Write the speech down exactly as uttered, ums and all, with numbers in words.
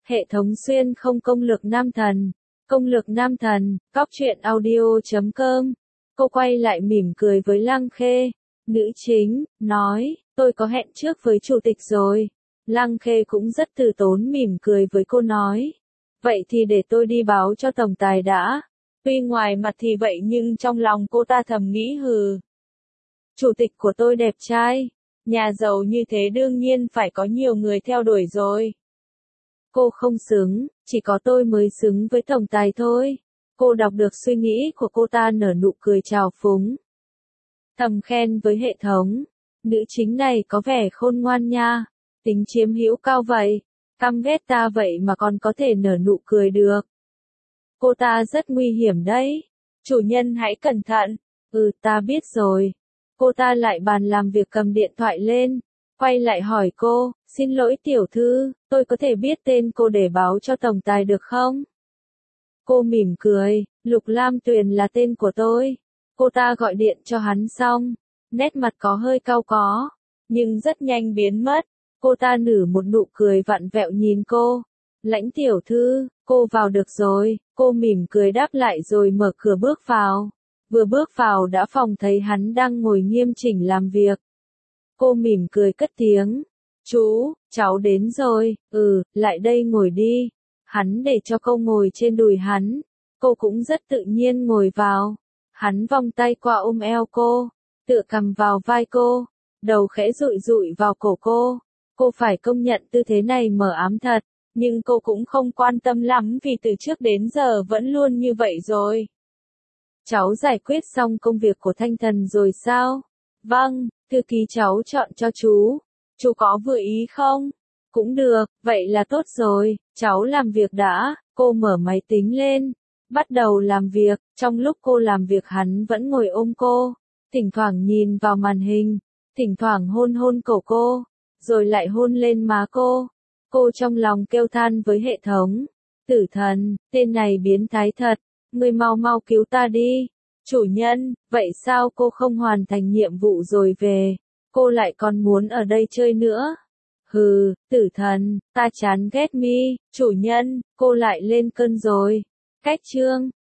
Hệ thống xuyên không công lược nam thần. Công lược nam thần, cóc truyện audio chấm com. Cô quay lại mỉm cười với Lăng Khê. Nữ chính, nói, tôi có hẹn trước với chủ tịch rồi. Lăng Khê cũng rất từ tốn mỉm cười với cô nói. Vậy thì để tôi đi báo cho tổng tài đã. Tuy ngoài mặt thì vậy nhưng trong lòng cô ta thầm nghĩ hừ. Chủ tịch của tôi đẹp trai. Nhà giàu như thế đương nhiên phải có nhiều người theo đuổi rồi. Cô không xứng, chỉ có tôi mới xứng với tổng tài thôi. Cô đọc được suy nghĩ của cô ta nở nụ cười trào phúng. Thầm khen với hệ thống. Nữ chính này có vẻ khôn ngoan nha. Tính chiếm hữu cao vậy. Căm ghét ta vậy mà còn có thể nở nụ cười được. Cô ta rất nguy hiểm đấy. Chủ nhân hãy cẩn thận. Ừ, ta biết rồi. Cô ta lại bàn làm việc cầm điện thoại lên. Quay lại hỏi cô, xin lỗi tiểu thư, tôi có thể biết tên cô để báo cho tổng tài được không? Cô mỉm cười, Lục Lam Tuyền là tên của tôi. Cô ta gọi điện cho hắn xong, nét mặt có hơi cau có, nhưng rất nhanh biến mất. Cô ta nở một nụ cười vặn vẹo nhìn cô. Lãnh tiểu thư, cô vào được rồi. Cô mỉm cười đáp lại rồi mở cửa bước vào. Vừa bước vào đã phòng thấy hắn đang ngồi nghiêm chỉnh làm việc. Cô mỉm cười cất tiếng. Chú, cháu đến rồi, ừ, lại đây ngồi đi. Hắn để cho cô ngồi trên đùi hắn. Cô cũng rất tự nhiên ngồi vào. Hắn vòng tay qua ôm eo cô, tựa cằm vào vai cô, đầu khẽ dụi dụi vào cổ cô. Cô phải công nhận tư thế này mờ ám thật, nhưng cô cũng không quan tâm lắm vì từ trước đến giờ vẫn luôn như vậy rồi. Cháu giải quyết xong công việc của Thanh Thần rồi sao? Vâng, thư ký cháu chọn cho chú. Chú có vừa ý không? Cũng được, vậy là tốt rồi, cháu làm việc đã. Cô mở máy tính lên, bắt đầu làm việc. Trong lúc cô làm việc hắn vẫn ngồi ôm cô, thỉnh thoảng nhìn vào màn hình, thỉnh thoảng hôn hôn cổ cô, rồi lại hôn lên má cô. Cô trong lòng kêu than với hệ thống. Tử thần, tên này biến thái thật, ngươi mau mau cứu ta đi. Chủ nhân, vậy sao cô không hoàn thành nhiệm vụ rồi về? Cô lại còn muốn ở đây chơi nữa. Hừ, tử thần, ta chán ghét mi. Chủ nhân, cô lại lên cơn rồi. Cách chương